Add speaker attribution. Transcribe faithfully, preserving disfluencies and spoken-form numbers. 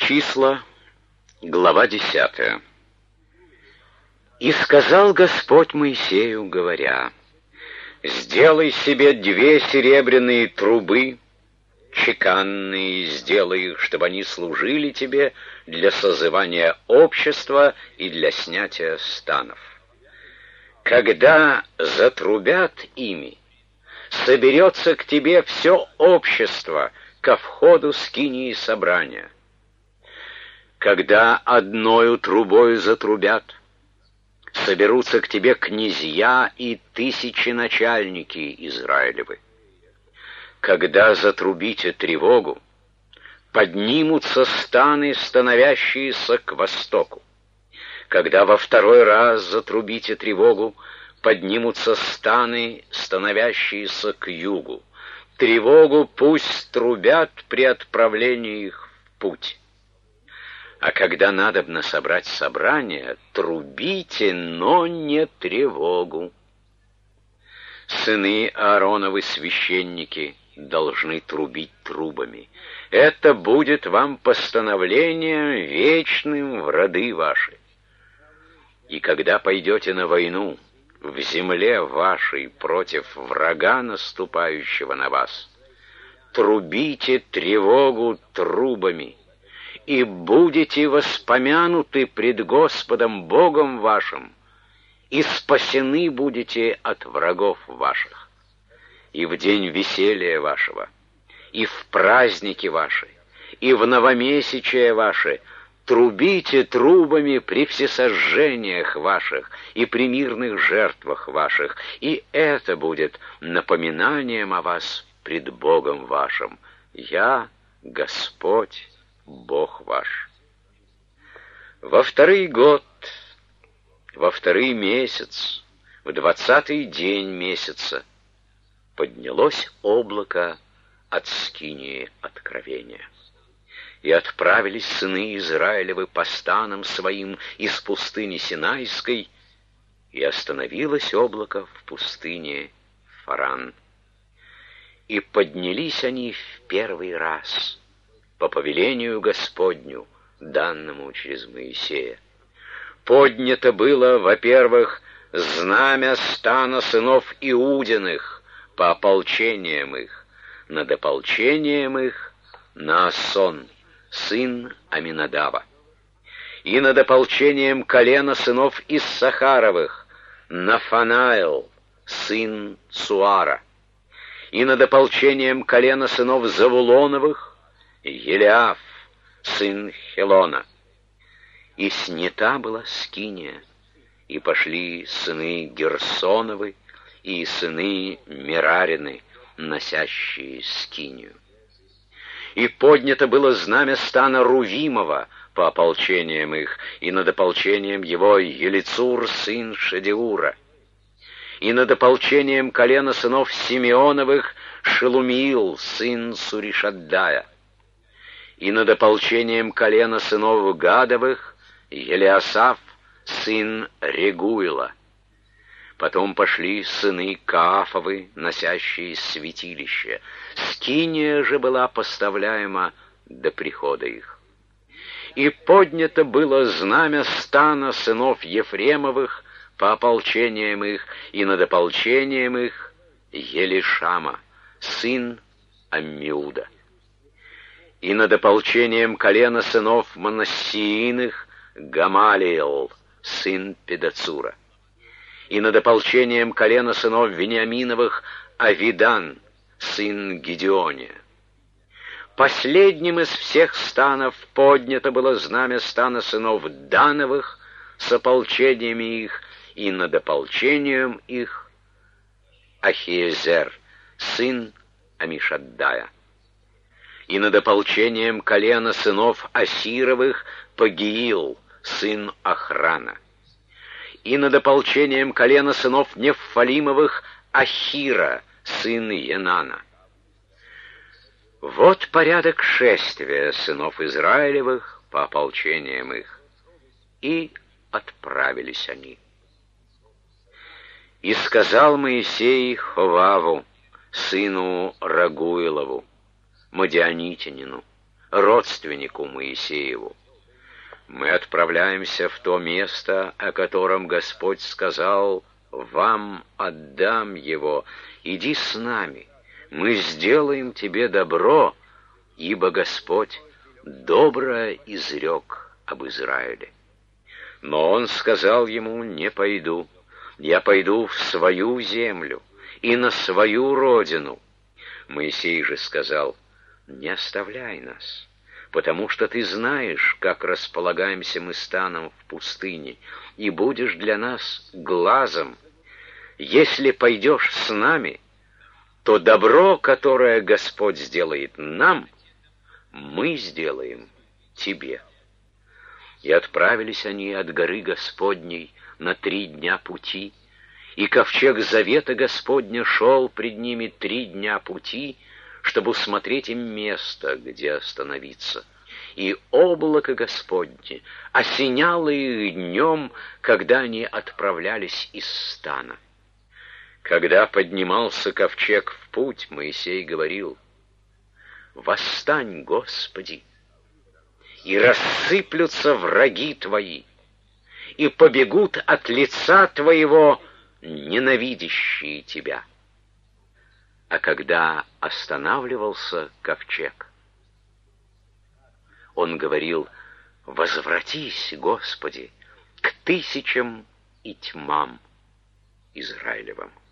Speaker 1: Числа, глава десятая. «И сказал Господь Моисею, говоря: сделай себе две серебряные трубы, чеканные, сделай их, чтобы они служили тебе для созывания общества и для снятия станов. Когда затрубят ими, соберется к тебе все общество ко входу скинии собрания. Когда одною трубою затрубят, соберутся к тебе князья и тысячи начальники Израилевы. Когда затрубите тревогу, поднимутся станы, становящиеся к востоку. Когда во второй раз затрубите тревогу, поднимутся станы, становящиеся к югу. Тревогу пусть трубят при отправлении их в путь. А когда надобно собрать собрание, трубите, но не тревогу. Сыны Аароновы, священники, должны трубить трубами. Это будет вам постановлением вечным в роды ваши. И когда пойдете на войну в земле вашей против врага, наступающего на вас, трубите тревогу трубами, и будете воспомянуты пред Господом Богом вашим, и спасены будете от врагов ваших. И в день веселья вашего, и в праздники ваши, и в новомесячие ваше трубите трубами при всесожжениях ваших и при мирных жертвах ваших, и это будет напоминанием о вас пред Богом вашим. Я Господь, Бог ваш. Во второй год, во второй месяц, в двадцатый день месяца поднялось облако от скинии откровения. И отправились сыны Израилевы по станам своим из пустыни Синайской, и остановилось облако в пустыне Фаран. И поднялись они в первый раз по повелению Господню, данному через Моисея. Поднято было, во-первых, знамя стана сынов Иудиных по ополчениям их, над ополчением их Наасон, сын Аминадава, и над ополчением колена сынов Иссахаровых Нафанаил, сын Цуара, и над ополчением колена сынов Завулоновых Елиаф, сын Хелона. И снята была скиния, и пошли сыны Герсоновы и сыны Мерарины, носящие скинию. И поднято было знамя стана Рувимова по ополчениям их, и над ополчением его Елицур, сын Шедеура, и над ополчением колена сынов Симеоновых Шелумиил, сын Суришаддая, и над ополчением колена сынов Гадовых Елиасаф, сын Регуила. Потом пошли сыны Каафовы, носящие святилище. Скиния же была поставляема до прихода их. И поднято было знамя стана сынов Ефремовых по ополчениям их, и над ополчением их Елишама, сын Аммиуда. И над ополчением колена сынов Манассииных Гамалиэл, сын Педацура. И над ополчением колена сынов Вениаминовых Авидан, сын Гидеония. Последним из всех станов поднято было знамя стана сынов Дановых с ополчениями их, и над ополчением их Ахиезер, сын Амишаддая. И над ополчением колена сынов Асировых Пагиил, сын Охрана. И над ополчением колена сынов Неффалимовых Ахира, сын Енана. Вот порядок шествия сынов Израилевых по ополчениям их. И отправились они. И сказал Моисей Ховаву, сыну Рагуилову, мадианитянину, родственнику Моисееву: «Мы отправляемся в то место, о котором Господь сказал: вам отдам его, иди с нами, мы сделаем тебе добро, ибо Господь доброе изрек об Израиле». Но он сказал ему: «Не пойду, я пойду в свою землю и на свою родину». Моисей же сказал: «Не оставляй нас, потому что ты знаешь, как располагаемся мы станом в пустыне, и будешь для нас глазом. Если пойдешь с нами, то добро, которое Господь сделает нам, мы сделаем тебе». И отправились они от горы Господней на три дня пути, и ковчег завета Господня шел пред ними три дня пути, чтобы усмотреть им место, где остановиться. И облако Господне осеняло их днем, когда они отправлялись из стана. Когда поднимался ковчег в путь, Моисей говорил: «Восстань, Господи, и рассыплются враги Твои, и побегут от лица Твоего ненавидящие Тебя». А когда останавливался ковчег, он говорил: «Возвратись, Господи, к тысячам и тьмам Израилевым».